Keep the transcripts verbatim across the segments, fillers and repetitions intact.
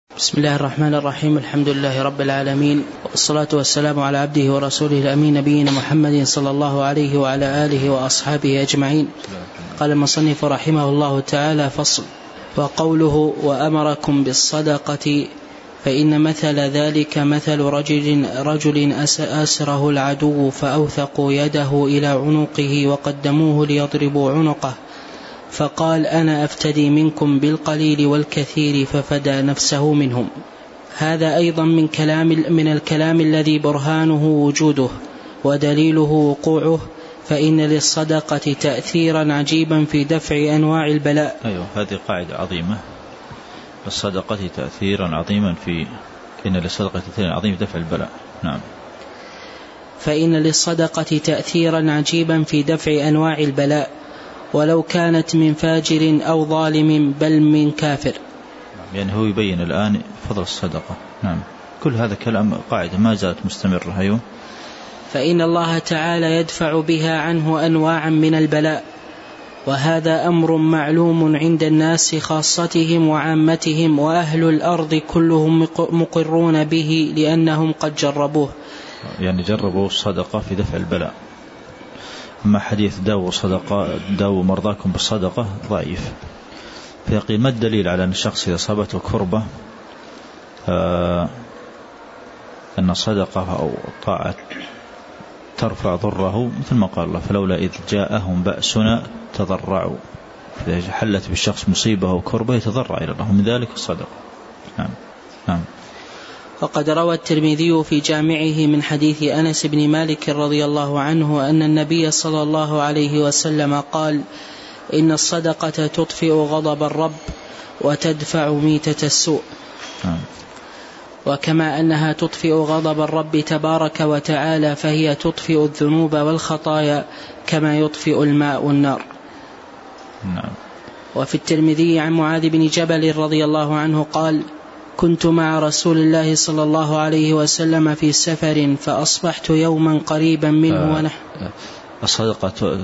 بسم الله الرحمن الرحيم. الحمد لله رب العالمين، والصلاة والسلام على عبده ورسوله الأمين نبينا محمد صلى الله عليه وعلى آله وأصحابه أجمعين. قال المصنف رحمه الله تعالى: فصل. وقوله وأمركم بالصدقة فإن مثل ذلك مثل رجل, رجل أسره العدو فأوثقوا يده إلى عنقه وقدموه ليضربوا عنقه، فقال: أنا أفتدي منكم بالقليل والكثير، ففدى نفسه منهم. هذا أيضا من, كلام من الكلام الذي برهانه وجوده ودليله وقوعه، فإن للصدقة تأثيرا عجيبا في دفع أنواع البلاء. أيوة، هذه قاعدة عظيمة. الصدقة تأثيرا عظيما في إن للصدقة تأثيرا عظيما في دفع البلاء. نعم. فإن للصدقة تأثيرا عجيبا في دفع أنواع البلاء، ولو كانت من فاجر أو ظالم بل من كافر. يعني هو يبين الآن فضل الصدقة. نعم. كل هذا كلام قاعدة ما زالت مستمرة. أيوة. فإن الله تعالى يدفع بها عنه أنواعا من البلاء، وهذا أمر معلوم عند الناس خاصتهم وعامتهم، وأهل الأرض كلهم مقرون به لأنهم قد جربوه. يعني جربوا الصدقة في دفع البلاء. أما حديث داو صدقة داو مرضاكم بالصدقة ضعيف. فيقول ما الدليل على أن الشخص إذا أصابته كربة آه أن الصدقة أو الطاعة ترفع ضره، مثل ما قال الله: فلولا إذ جاءهم بأسنا تضرعوا. إذا حلت بالشخص مصيبة أو كربة يتضرع إلى الله، من ذلك الصدقة. نعم. نعم. وقد روى الترمذي في جامعه من حديث أنس بن مالك رضي الله عنه أن النبي صلى الله عليه وسلم قال: إن الصدقة تطفئ غضب الرب وتدفع ميتة السوء. نعم. وكما أنها تطفئ غضب الرب تبارك وتعالى، فهي تطفئ الذنوب والخطايا كما يطفئ الماء النار. نعم. وفي الترمذي عن معاذ بن جبل رضي الله عنه قال: كنت مع رسول الله صلى الله عليه وسلم في سفر، فأصبحت يوما قريبا منه ونحن. الصدقة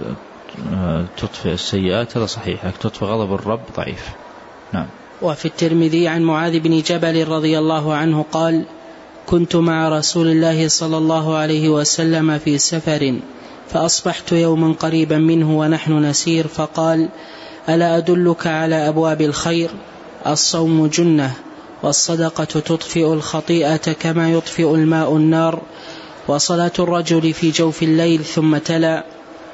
تطفئ السيئات، هذا صحيح، تطفئ غضب الرب ضعيف. نعم. وفي الترمذي عن معاذ بن جبل رضي الله عنه قال: كنت مع رسول الله صلى الله عليه وسلم في سفر، فأصبحت يوما قريبا منه ونحن نسير، فقال: ألا أدلك على أبواب الخير؟ الصوم جنة، والصدقة تطفئ الخطيئة كما يطفئ الماء النار، وصلاة الرجل في جوف الليل. ثم تلا: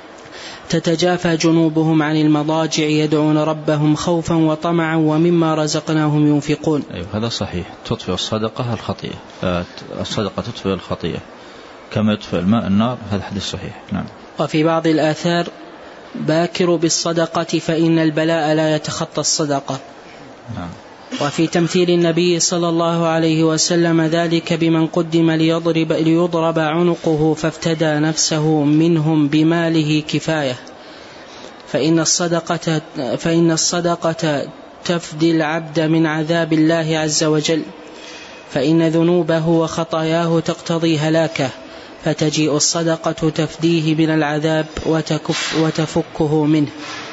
تتجافى جنوبهم عن المضاجع يدعون ربهم خوفا وطمعا ومما رزقناهم ينفقون. أيوة، هذا صحيح. تطفئ الصدقة الخطيئة، الصدقة تطفئ الخطيئة كما يطفئ الماء النار، هذا حديث صحيح. نعم. وفي بعض الآثار: باكر بالصدقة فإن البلاء لا يتخطى الصدقة. نعم. وفي تمثيل النبي صلى الله عليه وسلم ذلك بمن قدم ليضرب, ليضرب عنقه فافتدى نفسه منهم بماله كفاية، فإن الصدقة, فإن الصدقة تفدي العبد من عذاب الله عز وجل، فإن ذنوبه وخطاياه تقتضي هلاكه، فتجيء الصدقة تفديه من العذاب وتكف وتفكه منه.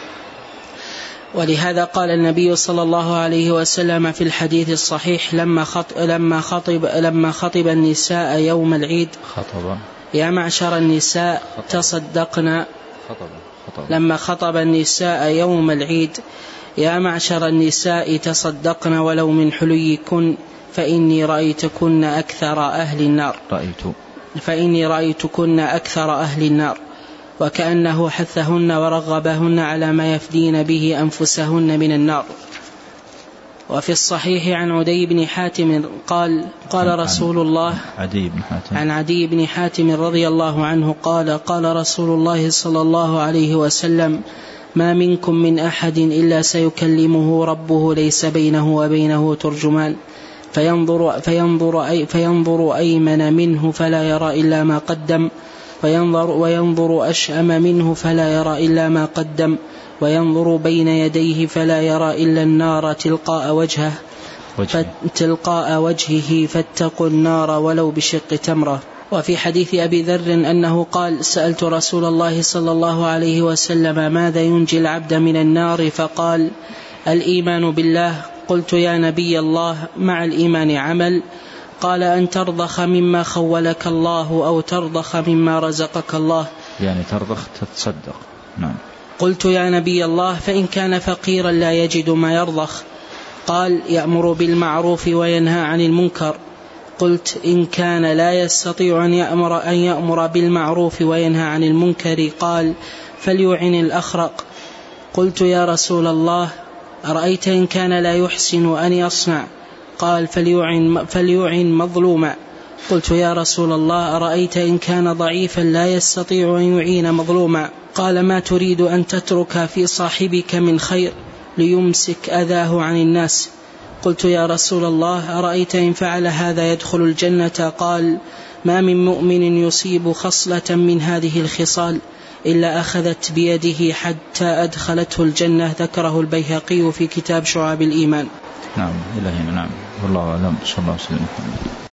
ولهذا قال النبي صلى الله عليه وسلم في الحديث الصحيح لما خطب, لما خطب, لما خطب النساء يوم العيد: خطبا. يا معشر النساء تصدقنا. خطبا. خطبا. لما خطب النساء يوم العيد: يا معشر النساء تصدقن ولو من حليكن، فإني رأيتكن أكثر أهل النار. رأيت. فإني رأيتكن أكثر أهل النار. وكأنه حثهن ورغبهن على ما يفدين به أنفسهن من النار. وفي الصحيح عن عدي بن حاتم قال: قال رسول الله عدي بن حاتم عن عدي بن حاتم رضي الله عنه قال: قال رسول الله صلى الله عليه وسلم: ما منكم من أحد إلا سيكلمه ربه ليس بينه وبينه ترجمان، فينظر, فينظر, أي فينظر أيمن منه فلا يرى إلا ما قدم، وينظر, وينظر أشأم منه فلا يرى إلا ما قدم، وينظر بين يديه فلا يرى إلا النار تلقاء وجهه تلقاء وجهه فاتقوا النار ولو بشق تمرة. وفي حديث أبي ذر أنه قال: سألت رسول الله صلى الله عليه وسلم ماذا ينجي العبد من النار؟ فقال: الإيمان بالله. قلت يا نبي الله مع الإيمان عمل؟ قال أن ترضخ مما خولك الله أو ترضخ مما رزقك الله. يعني ترضخ تتصدق. نعم. قلت يا نبي الله فإن كان فقيرا لا يجد ما يرضخ؟ قال يأمر بالمعروف وينهى عن المنكر. قلت إن كان لا يستطيع أن يأمر, أن يأمر بالمعروف وينهى عن المنكر قال فليعن الأخرق. قلت يا رسول الله أرأيت إن كان لا يحسن أن يصنع؟ قال فليعن, فليعن مظلوما. قلت يا رسول الله أرأيت إن كان ضعيفا لا يستطيع أن يعين مظلوما؟ قال ما تريد أن تترك في صاحبك من خير ليمسك أذاه عن الناس؟ قلت يا رسول الله أرأيت إن فعل هذا يدخل الجنة؟ قال ما من مؤمن يصيب خصلة من هذه الخصال إلا أخذت بيده حتى أدخلته الجنة. ذكره البيهقي في كتاب شعاب الإيمان. نعم إلى هنا. نعم والله أعلم. صلى الله عليه وسلم.